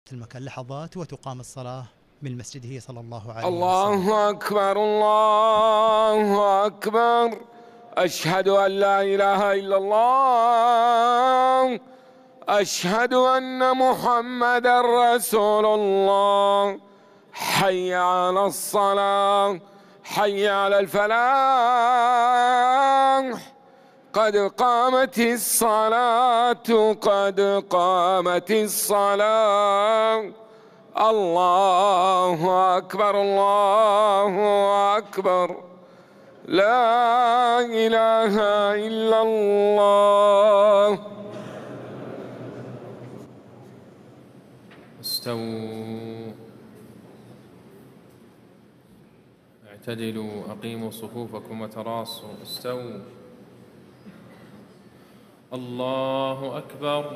المكان لحظات وتقام الصلاة من مسجده صلى الله عليه وسلم. الله أكبر الله أكبر، أشهد أن لا إله إلا الله، أشهد أن محمدا رسول الله. حي على الصلاة، حي على الفلاح، قد قامت الصلاة، قد قامت الصلاة. الله أكبر الله أكبر، لا إله إلا الله. استووا، اعتدلوا، أقيموا صفوفكم وتراصوا. استووا. الله أكبر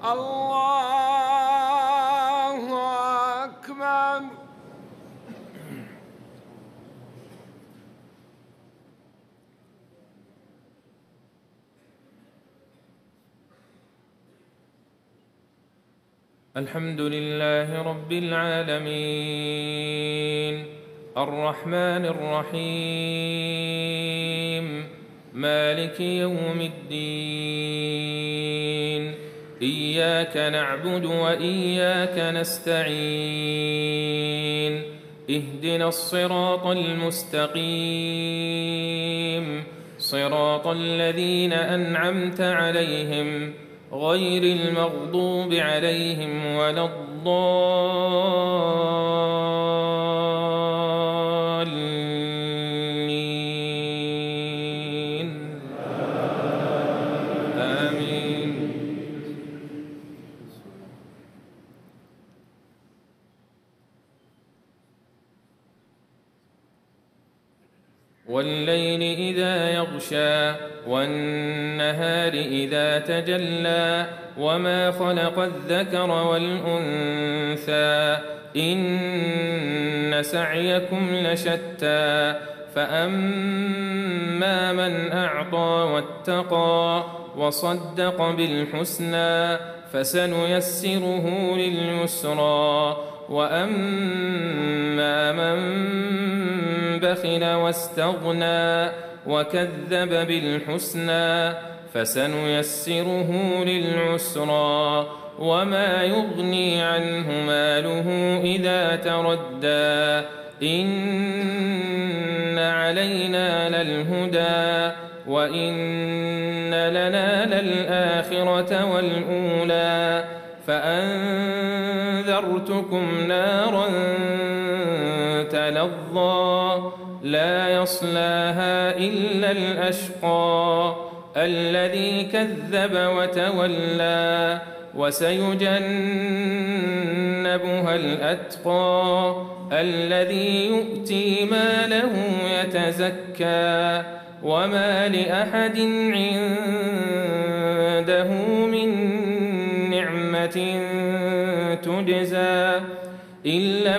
الله أكبر. الحمد لله رب العالمين، الرحمن الرحيم، مالك يوم الدين. إياك نعبد وإياك نستعين، اهدنا الصراط المستقيم، صراط الذين أنعمت عليهم غير المغضوب عليهم ولا الضالين. آمين. والليل إذا يغشى والنهار إذا تجلى وما خلق الذكر والأنثى إن سعيكم لشتى. فأما من أعطى واتقى وصدق بالحسنى فسنيسره لليسرى. وأما من بخل واستغنى وكذب بالحسنى فسنيسره للعسرى. وما يغني عنه ماله إذا تردى إن علينا للهدى وإن لنا للآخرة والأولى. فأنذرتكم نارا تلظى لا يصلاها إلا الأشقى الذي كذب وتولى. وسيجنبها الأتقى الذي يؤتي ماله يتزكى. وما لأحد عنده من نعمة تجزى إلا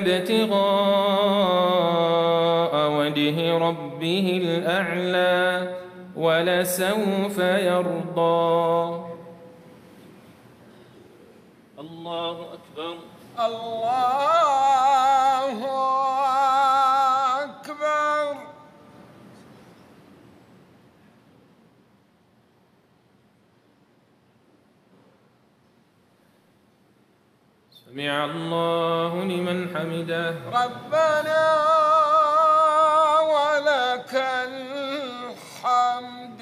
ابتغاء وجه ربه الأعلى ولسوف يرضى. الله أكبر الله أكبر. سمع الله لمن حمده. ربنا ولك الحمد.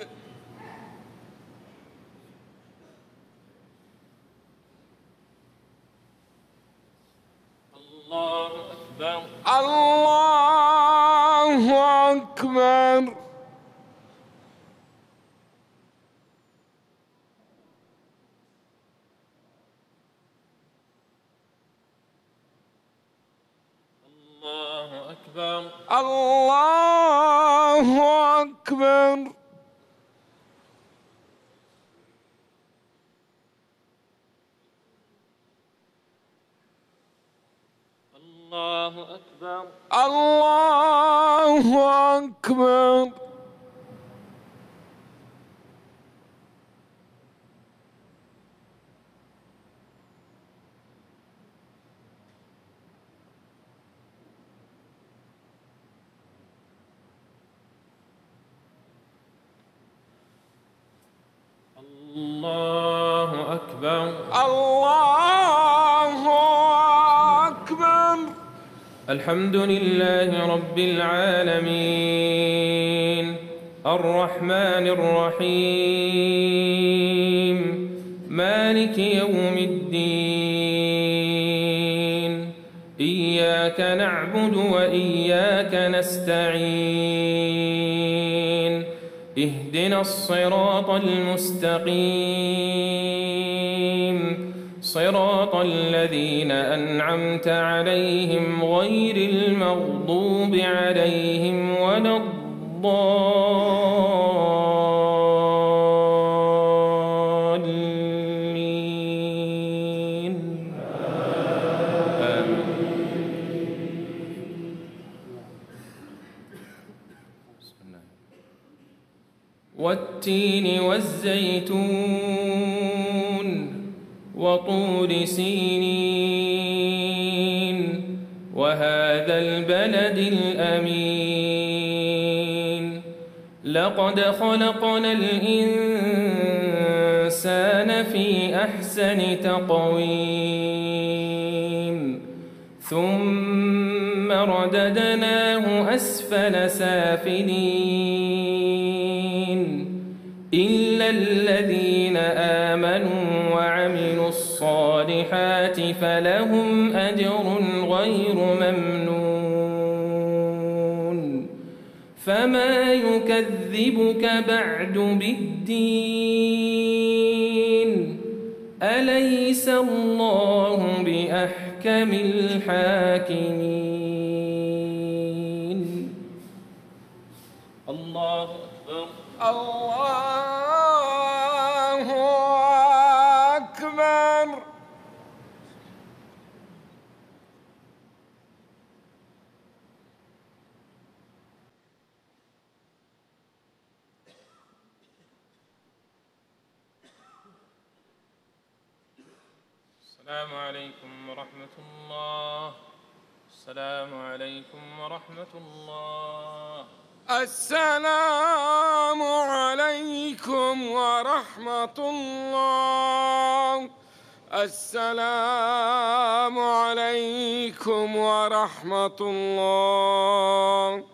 الله أكبر الله أكبر. الله أكبر الله أكبر. الله أكبر الله أكبر. الله أكبر. الله أكبر. الحمد لله رب العالمين الرحمن الرحيم مالك يوم الدين إياك نعبد وإياك نستعين اهدنا الصراط المستقيم صراط الذين أنعمت عليهم غير المغضوب عليهم ولا الضالين. آمين. والتين والزيتون وطور سينين وهذا البلد الأمين لقد خلقنا الإنسان في أحسن تقويم ثم رددناه أسفل سافلين إلا الذين آمنوا وعملوا الصالحات فلهم أجر غير ممنون فما يكذبك بعد بالدين أليس الله بأحكم الحاكمين. الله أكبر. الله أكبر. السلام عليكم ورحمة الله. السلام عليكم ورحمة الله. السلام عليكم ورحمة الله. السلام عليكم ورحمة الله.